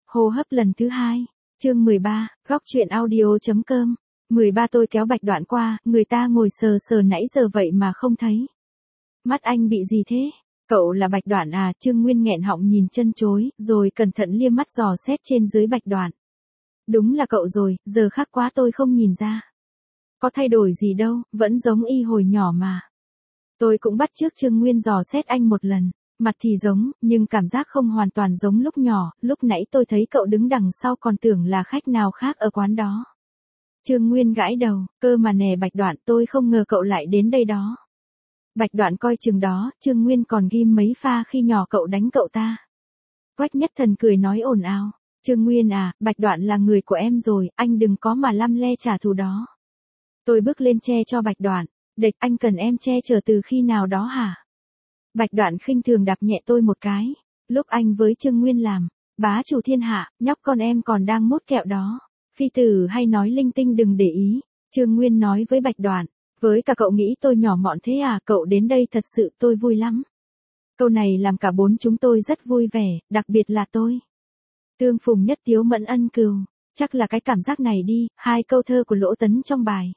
Hô hấp lần thứ 2, chương 13, góc chuyện audio.com. 13 tôi kéo Bạch Đoạn qua, người ta ngồi sờ sờ nãy giờ vậy mà không thấy. Mắt anh bị gì thế? Cậu là Bạch Đoạn à? Trương Nguyên nghẹn họng nhìn chân chối, rồi cẩn thận liếc mắt dò xét trên dưới Bạch Đoạn. Đúng là cậu rồi, giờ khác quá tôi không nhìn ra. Có thay đổi gì đâu, vẫn giống y hồi nhỏ mà. Tôi cũng bắt chước Trương Nguyên dò xét anh một lần. Mặt thì giống, nhưng cảm giác không hoàn toàn giống lúc nhỏ, lúc nãy tôi thấy cậu đứng đằng sau còn tưởng là khách nào khác ở quán đó. Trương Nguyên gãi đầu, cơ mà nè Bạch Đoạn, tôi không ngờ cậu lại đến đây đó. Bạch Đoạn coi chừng đó, Trương Nguyên còn ghim mấy pha khi nhỏ cậu đánh cậu ta. Quách Nhất Thần cười nói ồn ào, Trương Nguyên à, Bạch Đoạn là người của em rồi, anh đừng có mà lăm le trả thù đó. Tôi bước lên che cho Bạch Đoạn, địch anh cần em che chở từ khi nào đó hả? Bạch Đoạn khinh thường đạp nhẹ tôi một cái, lúc anh với Trương Nguyên làm, bá chủ thiên hạ, nhóc con em còn đang mốt kẹo đó. Phi tử hay nói linh tinh đừng để ý, Trương Nguyên nói với Bạch Đoạn, với cả cậu nghĩ tôi nhỏ mọn thế à, cậu đến đây thật sự tôi vui lắm. Câu này làm cả bốn chúng tôi rất vui vẻ, đặc biệt là tôi. Tương phùng nhất tiếu mẫn ân cừu, chắc là cái cảm giác này đi, hai câu thơ của Lỗ Tấn trong bài.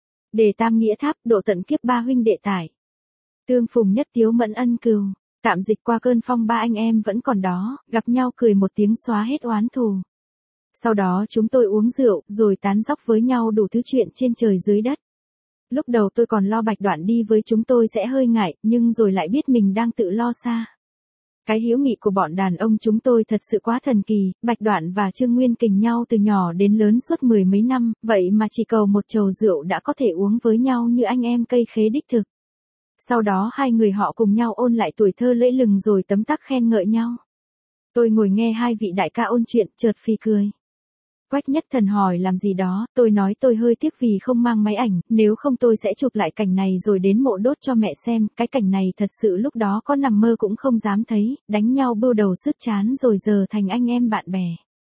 Đề tam nghĩa tháp, độ tận kiếp ba huynh đệ tải. Tương phùng nhất tiếu mẫn ân cừu, tạm dịch qua cơn phong ba anh em vẫn còn đó, gặp nhau cười một tiếng xóa hết oán thù. Sau đó chúng tôi uống rượu, rồi tán dóc với nhau đủ thứ chuyện trên trời dưới đất. Lúc đầu tôi còn lo Bạch Đoạn đi với chúng tôi sẽ hơi ngại, nhưng rồi lại biết mình đang tự lo xa. Cái hữu nghị của bọn đàn ông chúng tôi thật sự quá thần kỳ, Bạch Đoạn và Trương Nguyên kình nhau từ nhỏ đến lớn suốt mười mấy năm, vậy mà chỉ cầu một chầu rượu đã có thể uống với nhau như anh em cây khế đích thực. Sau đó hai người họ cùng nhau ôn lại tuổi thơ lẫy lừng rồi tấm tắc khen ngợi nhau. Tôi ngồi nghe hai vị đại ca ôn chuyện, chợt phì cười. Quách Nhất Thần hỏi làm gì đó, tôi nói tôi hơi tiếc vì không mang máy ảnh, nếu không tôi sẽ chụp lại cảnh này rồi đến mộ đốt cho mẹ xem, cái cảnh này thật sự lúc đó có nằm mơ cũng không dám thấy, đánh nhau bưu đầu sứt chán rồi giờ thành anh em bạn bè.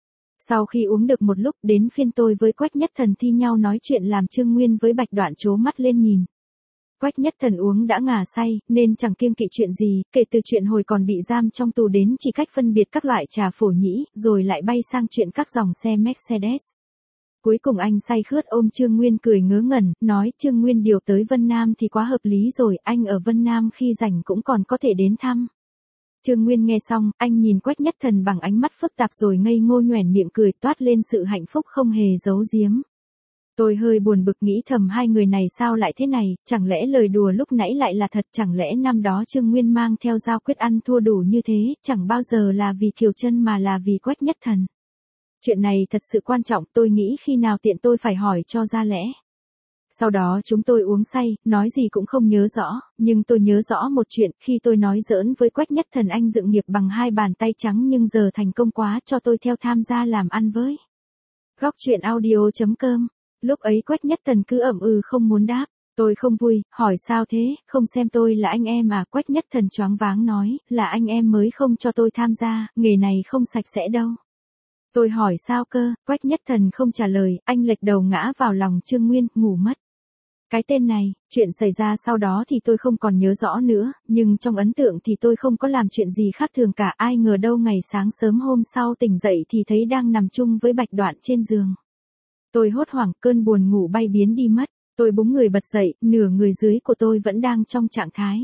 Sau khi uống được một lúc đến phiên tôi với Quách Nhất Thần thi nhau nói chuyện làm Trương Nguyên với Bạch Đoạn trố mắt lên nhìn. Quách Nhất Thần uống đã ngà say, nên chẳng kiêng kỵ chuyện gì, kể từ chuyện hồi còn bị giam trong tù đến chỉ cách phân biệt các loại trà phổ nhĩ, rồi lại bay sang chuyện các dòng xe Mercedes. Cuối cùng anh say khướt ôm Trương Nguyên cười ngớ ngẩn, nói Trương Nguyên điều tới Vân Nam thì quá hợp lý rồi, anh ở Vân Nam khi rảnh cũng còn có thể đến thăm. Trương Nguyên nghe xong, anh nhìn Quách Nhất Thần bằng ánh mắt phức tạp rồi ngây ngô nhoẻn miệng cười toát lên sự hạnh phúc không hề giấu giếm. Tôi hơi buồn bực nghĩ thầm hai người này sao lại thế này, chẳng lẽ lời đùa lúc nãy lại là thật, chẳng lẽ năm đó Trương Nguyên mang theo dao quyết ăn thua đủ như thế, chẳng bao giờ là vì Kiều Trân mà là vì Quách Nhất Thần. Chuyện này thật sự quan trọng, tôi nghĩ khi nào tiện tôi phải hỏi cho ra lẽ. Sau đó chúng tôi uống say, nói gì cũng không nhớ rõ, nhưng tôi nhớ rõ một chuyện, khi tôi nói giỡn với Quách Nhất Thần anh dựng nghiệp bằng hai bàn tay trắng nhưng giờ thành công quá cho tôi theo tham gia làm ăn với. Góc chuyện audio.com. Lúc ấy Quách Nhất Thần cứ ậm ừ không muốn đáp, tôi không vui, hỏi sao thế, không xem tôi là anh em à, Quách Nhất Thần choáng váng nói, là anh em mới không cho tôi tham gia, nghề này không sạch sẽ đâu. Tôi hỏi sao cơ, Quách Nhất Thần không trả lời, anh lệch đầu ngã vào lòng Trương Nguyên, ngủ mất. Cái tên này, chuyện xảy ra sau đó thì tôi không còn nhớ rõ nữa, nhưng trong ấn tượng thì tôi không có làm chuyện gì khác thường cả, ai ngờ đâu ngày sáng sớm hôm sau tỉnh dậy thì thấy đang nằm chung với Bạch Đoạn trên giường. Tôi hốt hoảng, cơn buồn ngủ bay biến đi mất, tôi búng người bật dậy, nửa người dưới của tôi vẫn đang trong trạng thái.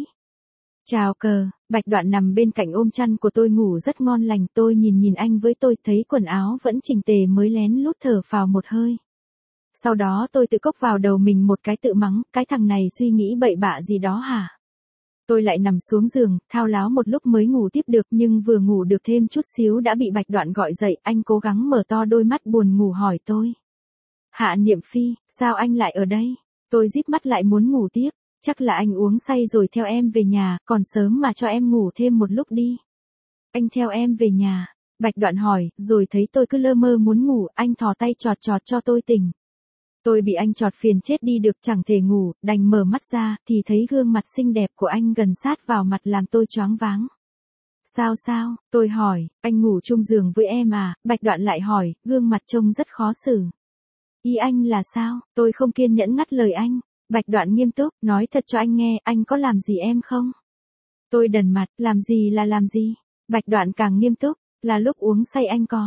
Chào cờ, Bạch Đoạn nằm bên cạnh ôm chăn của tôi ngủ rất ngon lành, tôi nhìn anh với tôi thấy quần áo vẫn chỉnh tề mới lén lút thở phào một hơi. Sau đó tôi tự cốc vào đầu mình một cái tự mắng, cái thằng này suy nghĩ bậy bạ gì đó hả? Tôi lại nằm xuống giường, thao láo một lúc mới ngủ tiếp được nhưng vừa ngủ được thêm chút xíu đã bị Bạch Đoạn gọi dậy, anh cố gắng mở to đôi mắt buồn ngủ hỏi tôi. Hạ Niệm Phi, sao anh lại ở đây? Tôi díp mắt lại muốn ngủ tiếp, chắc là anh uống say rồi theo em về nhà, còn sớm mà cho em ngủ thêm một lúc đi. Anh theo em về nhà, Bạch Đoạn hỏi, rồi thấy tôi cứ lơ mơ muốn ngủ, anh thò tay chọt chọt cho tôi tỉnh. Tôi bị anh chọt phiền chết đi được chẳng thể ngủ, đành mở mắt ra, thì thấy gương mặt xinh đẹp của anh gần sát vào mặt làm tôi choáng váng. Sao, tôi hỏi, anh ngủ chung giường với em à, Bạch Đoạn lại hỏi, gương mặt trông rất khó xử. Ý anh là sao, tôi không kiên nhẫn ngắt lời anh, Bạch Đoạn nghiêm túc, nói thật cho anh nghe, anh có làm gì em không? Tôi đần mặt, làm gì là làm gì? Bạch Đoạn càng nghiêm túc, là lúc uống say anh có.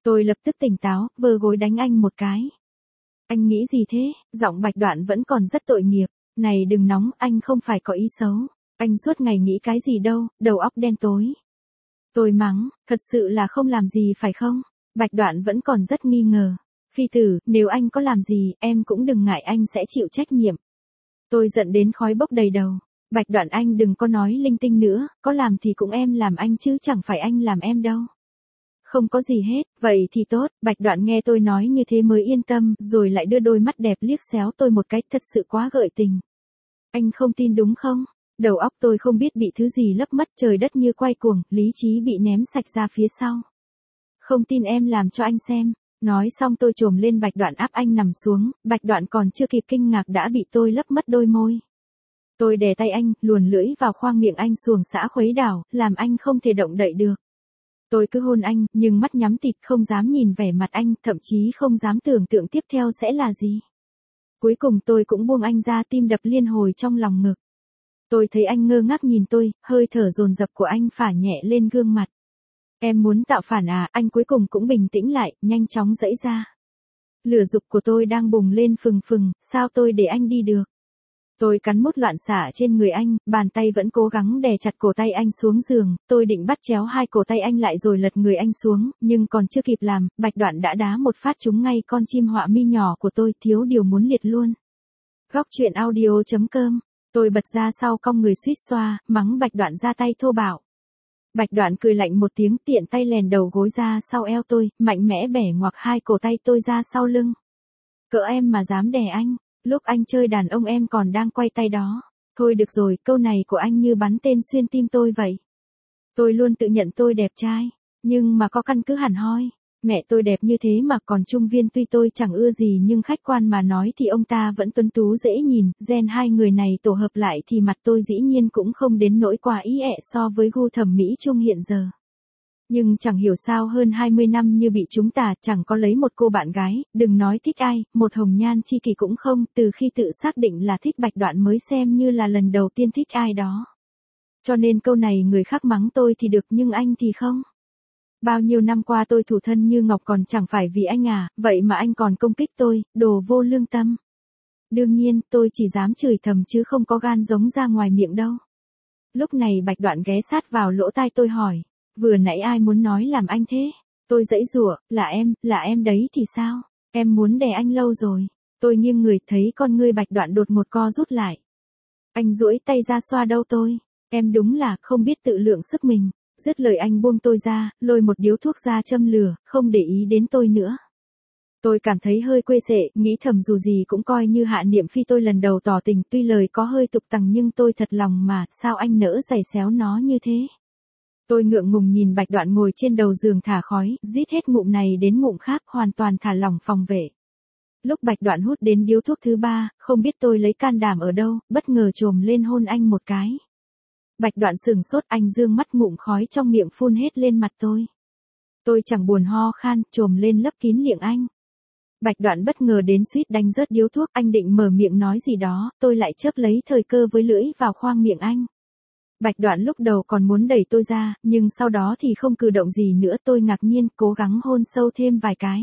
Tôi lập tức tỉnh táo, vơ gối đánh anh một cái. Anh nghĩ gì thế? Giọng Bạch Đoạn vẫn còn rất tội nghiệp. Này đừng nóng, anh không phải có ý xấu. Anh suốt ngày nghĩ cái gì đâu, đầu óc đen tối. Tôi mắng, thật sự là không làm gì phải không? Bạch Đoạn vẫn còn rất nghi ngờ. Phi tử, nếu anh có làm gì, em cũng đừng ngại, anh sẽ chịu trách nhiệm. Tôi giận đến khói bốc đầy đầu. Bạch Đoạn, anh đừng có nói linh tinh nữa, có làm thì cũng em làm anh chứ chẳng phải anh làm em đâu. Không có gì hết, vậy thì tốt. Bạch Đoạn nghe tôi nói như thế mới yên tâm, rồi lại đưa đôi mắt đẹp liếc xéo tôi một cái, thật sự quá gợi tình. Anh không tin đúng không? Đầu óc tôi không biết bị thứ gì lấp mất, trời đất như quay cuồng, lý trí bị ném sạch ra phía sau. Không tin em làm cho anh xem. Nói xong tôi chồm lên Bạch Đoạn áp anh nằm xuống, Bạch Đoạn còn chưa kịp kinh ngạc đã bị tôi lấp mất đôi môi. Tôi đè tay anh, luồn lưỡi vào khoang miệng anh xuồng xã khuấy đảo, làm anh không thể động đậy được. Tôi cứ hôn anh, nhưng mắt nhắm tịt không dám nhìn vẻ mặt anh, thậm chí không dám tưởng tượng tiếp theo sẽ là gì. Cuối cùng tôi cũng buông anh ra, tim đập liên hồi trong lòng ngực. Tôi thấy anh ngơ ngác nhìn tôi, hơi thở dồn dập của anh phả nhẹ lên gương mặt. Em muốn tạo phản à? Anh cuối cùng cũng bình tĩnh lại, nhanh chóng giãy ra. Lửa dục của tôi đang bùng lên phừng phừng, sao tôi để anh đi được? Tôi cắn mút loạn xả trên người anh, bàn tay vẫn cố gắng đè chặt cổ tay anh xuống giường, tôi định bắt chéo hai cổ tay anh lại rồi lật người anh xuống, nhưng còn chưa kịp làm, Bạch Đoạn đã đá một phát trúng ngay con chim họa mi nhỏ của tôi, thiếu điều muốn liệt luôn. Góc truyện audio.com, tôi bật ra sau cong người suýt xoa, mắng Bạch Đoạn ra tay thô bạo. Bạch Đoạn cười lạnh một tiếng, tiện tay lèn đầu gối ra sau eo tôi, mạnh mẽ bẻ ngoặc hai cổ tay tôi ra sau lưng. Cỡ em mà dám đè anh, lúc anh chơi đàn ông em còn đang quay tay đó. Thôi được rồi, câu này của anh như bắn tên xuyên tim tôi vậy. Tôi luôn tự nhận tôi đẹp trai, nhưng mà có căn cứ hẳn hoi. Mẹ tôi đẹp như thế mà còn Trung Viên tuy tôi chẳng ưa gì nhưng khách quan mà nói thì ông ta vẫn tuấn tú dễ nhìn, gen hai người này tổ hợp lại thì mặt tôi dĩ nhiên cũng không đến nỗi quá ý ẹ so với gu thẩm mỹ chung hiện giờ. Nhưng chẳng hiểu sao hơn 20 năm như bị chúng ta chẳng có lấy một cô bạn gái, đừng nói thích ai, một hồng nhan chi kỷ cũng không, từ khi tự xác định là thích Bạch Đoạn mới xem như là lần đầu tiên thích ai đó. Cho nên câu này người khác mắng tôi thì được nhưng anh thì không. Bao nhiêu năm qua tôi thủ thân như ngọc còn chẳng phải vì anh à, vậy mà anh còn công kích tôi, đồ vô lương tâm. Đương nhiên, tôi chỉ dám chửi thầm chứ không có gan giống ra ngoài miệng đâu. Lúc này Bạch Đoạn ghé sát vào lỗ tai tôi hỏi, vừa nãy ai muốn nói làm anh thế? Tôi giãy giụa, là em đấy thì sao? Em muốn đè anh lâu rồi. Tôi nghiêng người thấy con ngươi Bạch Đoạn đột một co rút lại. Anh duỗi tay ra xoa đầu tôi, em đúng là không biết tự lượng sức mình. Dứt lời anh buông tôi ra, lôi một điếu thuốc ra châm lửa, không để ý đến tôi nữa. Tôi cảm thấy hơi quê sệ, nghĩ thầm dù gì cũng coi như Hạ Niệm Phi tôi lần đầu tỏ tình, tuy lời có hơi tục tằng nhưng tôi thật lòng mà, sao anh nỡ giày xéo nó như thế? Tôi ngượng ngùng nhìn Bạch Đoạn ngồi trên đầu giường thả khói, rít hết ngụm này đến ngụm khác, hoàn toàn thả lỏng phòng vệ. Lúc Bạch Đoạn hút đến điếu thuốc thứ ba, không biết tôi lấy can đảm ở đâu, bất ngờ chồm lên hôn anh một cái. Bạch Đoạn sửng sốt, anh dương mắt ngụm khói trong miệng phun hết lên mặt tôi. Tôi chẳng buồn ho khan, chồm lên lấp kín miệng anh. Bạch Đoạn bất ngờ đến suýt đánh rớt điếu thuốc, anh định mở miệng nói gì đó, tôi lại chớp lấy thời cơ với lưỡi vào khoang miệng anh. Bạch Đoạn lúc đầu còn muốn đẩy tôi ra, nhưng sau đó thì không cử động gì nữa, tôi ngạc nhiên, cố gắng hôn sâu thêm vài cái.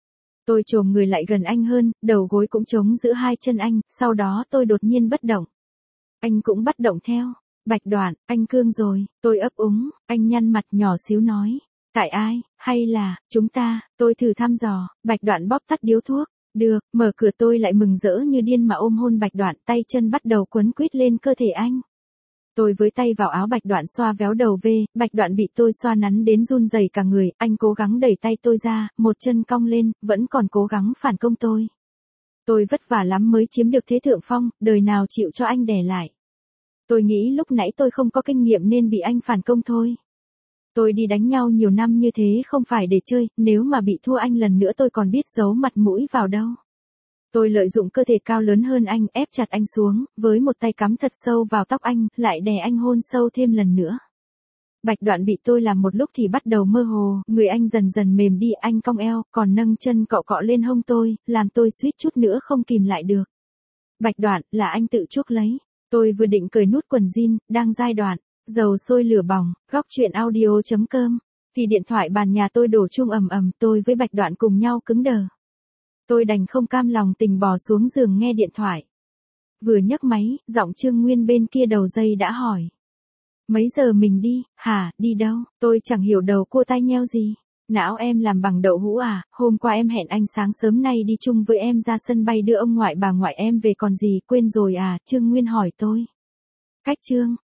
Tôi chồm người lại gần anh hơn, đầu gối cũng chống giữa hai chân anh, sau đó tôi đột nhiên bất động. Anh cũng bất động theo. Bạch Đoạn, anh cương rồi, tôi ấp úng, anh nhăn mặt nhỏ xíu nói. Tại ai, hay là, chúng ta, tôi thử thăm dò, Bạch Đoạn bóp tắt điếu thuốc. Được, mở cửa tôi lại mừng rỡ như điên mà ôm hôn Bạch Đoạn, tay chân bắt đầu quấn quýt lên cơ thể anh. Tôi với tay vào áo Bạch Đoạn xoa véo đầu về, Bạch Đoạn bị tôi xoa nắn đến run rẩy cả người, anh cố gắng đẩy tay tôi ra, một chân cong lên, vẫn còn cố gắng phản công tôi. Tôi vất vả lắm mới chiếm được thế thượng phong, đời nào chịu cho anh đè lại. Tôi nghĩ lúc nãy tôi không có kinh nghiệm nên bị anh phản công thôi. Tôi đi đánh nhau nhiều năm như thế không phải để chơi, nếu mà bị thua anh lần nữa tôi còn biết giấu mặt mũi vào đâu. Tôi lợi dụng cơ thể cao lớn hơn anh, ép chặt anh xuống, với một tay cắm thật sâu vào tóc anh, lại đè anh hôn sâu thêm lần nữa. Bạch Đoạn bị tôi làm một lúc thì bắt đầu mơ hồ, người anh dần dần mềm đi, anh cong eo, còn nâng chân cọ cọ lên hông tôi, làm tôi suýt chút nữa không kìm lại được. Bạch Đoạn, là anh tự chuốc lấy. Tôi vừa định cởi nút quần jean, đang giai đoạn, dầu sôi lửa bỏng, góc truyện audio.com. Thì điện thoại bàn nhà tôi đổ chuông ầm ầm, tôi với Bạch Đoạn cùng nhau cứng đờ. Tôi đành không cam lòng tình bò xuống giường nghe điện thoại. Vừa nhấc máy, giọng Trương Nguyên bên kia đầu dây đã hỏi. Mấy giờ mình đi, hả, đi đâu? Tôi chẳng hiểu đầu cua tai nheo gì. Não em làm bằng đậu hũ à, hôm qua em hẹn anh sáng sớm nay đi chung với em ra sân bay đưa ông ngoại bà ngoại em về còn gì, quên rồi à, Trương Nguyên hỏi tôi. Cách Trương,